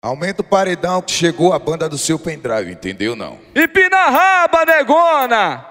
Aumenta o paredão que chegou a banda do seu pendrive, entendeu não? Empina a raba, negona!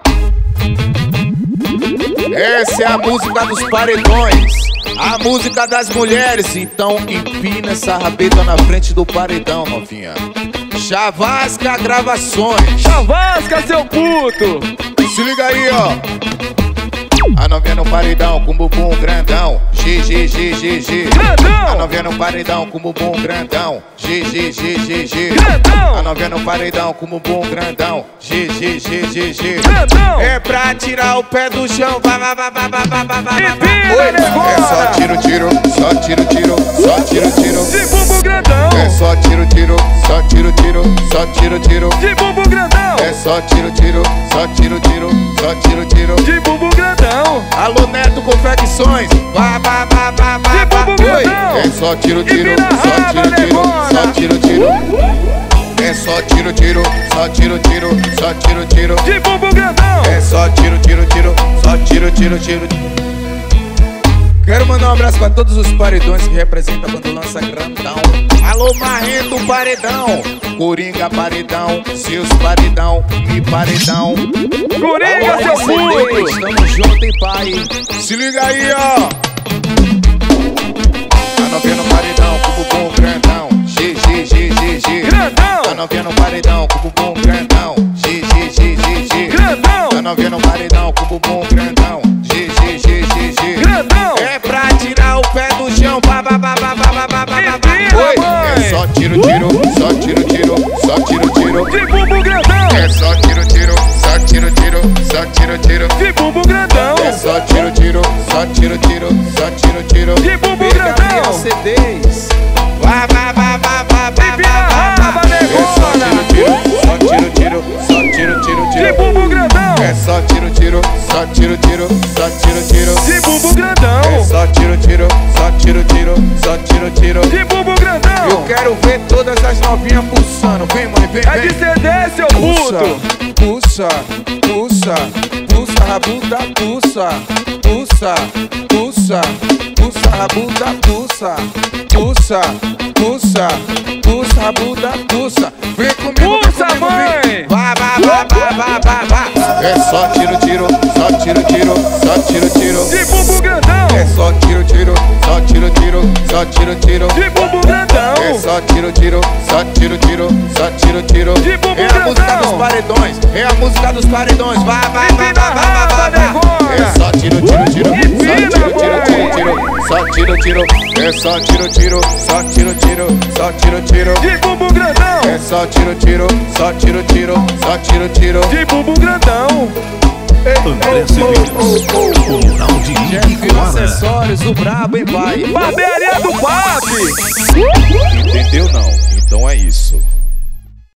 Essa é a música dos paredões, a música das mulheres. Então empina essa rabeta na frente do paredão, novinha. Chavasca Gravações. Chavasca, seu puto! Se liga aí, ó. A novinha no paredão com bumbum grandão. GGGGG. A novinha no paredão com bumbum grandão. GGGGG. A novinha no paredão com bumbum grandão. GGGGG. É pra tirar o pé do chão. Vai, vai, vai, vai, vai, vai, vai, vai. É só tiro, tiro, só tiro, tiro, só tiro, tiro. De bumbum grandão. É só tiro, tiro, só tiro, tiro, só tiro, tiro. De bumbum grandão. É só tiro, tiro, só tiro, tiro, só tiro, tiro. De bumbum grandão. Alô Neto Confecções. Vá, vá, vá, vá, vá. De bumbum grandão. É só tiro, tiro, só tiro, tiro, só tiro, tiro. É só tiro, tiro, só tiro, tiro, só tiro, tiro. De bumbum grandão. É só tiro, tiro, tiro, só tiro, tiro, tiro. Quero mandar um abraço pra todos os paredões que representam a Bandolança Grandão. Alô Marrento Paredão, Coringa Paredão, seus paredão e paredão. Coringa, seu puto! Estamos juntos, hein, pai? Se liga aí, ó. A novinha no paredão com o bumbum grandão. GGGGG. Grandão. A novinha no paredão com o bumbum grandão. GGGGG. Grandão. A novinha no paredão com o bumbum grandão. GGGGG. Grandão. É pra tirar o pé do chão. Ba, ba, ba, ba, ba, ba, ba, ba, ba. Oi. É só tiro, tiro, só tiro, tiro, só tiro, tiro. De bumbum grandão. É só tiro, tiro, só tiro, tiro, só tiro, tiro. De bumbum grandão. É só tiro, tiro, só tiro, tiro, só tiro, tiro. De bumbum grandão. CDs. Vá, vá, vá, vá, vá, vá, Empina a raba, negona. É só tiro, tiro, só tiro, tiro, só tiro, tiro, tiro. De bumbum grandão. É só tiro, tiro, só tiro, tiro, só tiro, tiro. De bumbum grandão. É só tiro, tiro, só tiro, tiro, só tiro, tiro. De bumbum grandão. Eu quero ver todas as novinhas pulsando. Vem, mãe, vem, É vem. de CD, seu puto! Pulsa, pulsa, pulsa, rabuda, pulsa, pulsa, pulsa, pulsa, rabuda, pulsa, pulsa, pulsa, pulsa, rabuda, pulsa. Vem comigo, Pulsa, vem comigo, mãe! vem. Vá, vá, vá, vá, vá, vá, vá. É só tiro, tiro, só tiro, tiro, só tiro, tiro. De bumbum grandão. É só tiro, tiro, só tiro, tiro, só tiro, tiro. De bumbum grandão. É só tiro, tiro, só tiro, tiro, só tiro, tiro. De bumbum É a música grandão. dos paredões, é a música dos paredões. Vá, vá, vá, Empina vá, a vá, vá, raba, vá, vá. negona. É só tiro, tiro, tiro, só Empina, tiro, tiro, tiro, mãe. tiro. Só tiro, tiro, é só tiro, tiro, só tiro, tiro, só tiro, tiro. De bumbum grandão. É só tiro, tiro, só tiro, tiro, só tiro, tiro. De bumbum grandão. André Celeiros, Comunal de Jeff Ibicoara. Acessórios, o brabo, hein, pai? Barbearia do pai.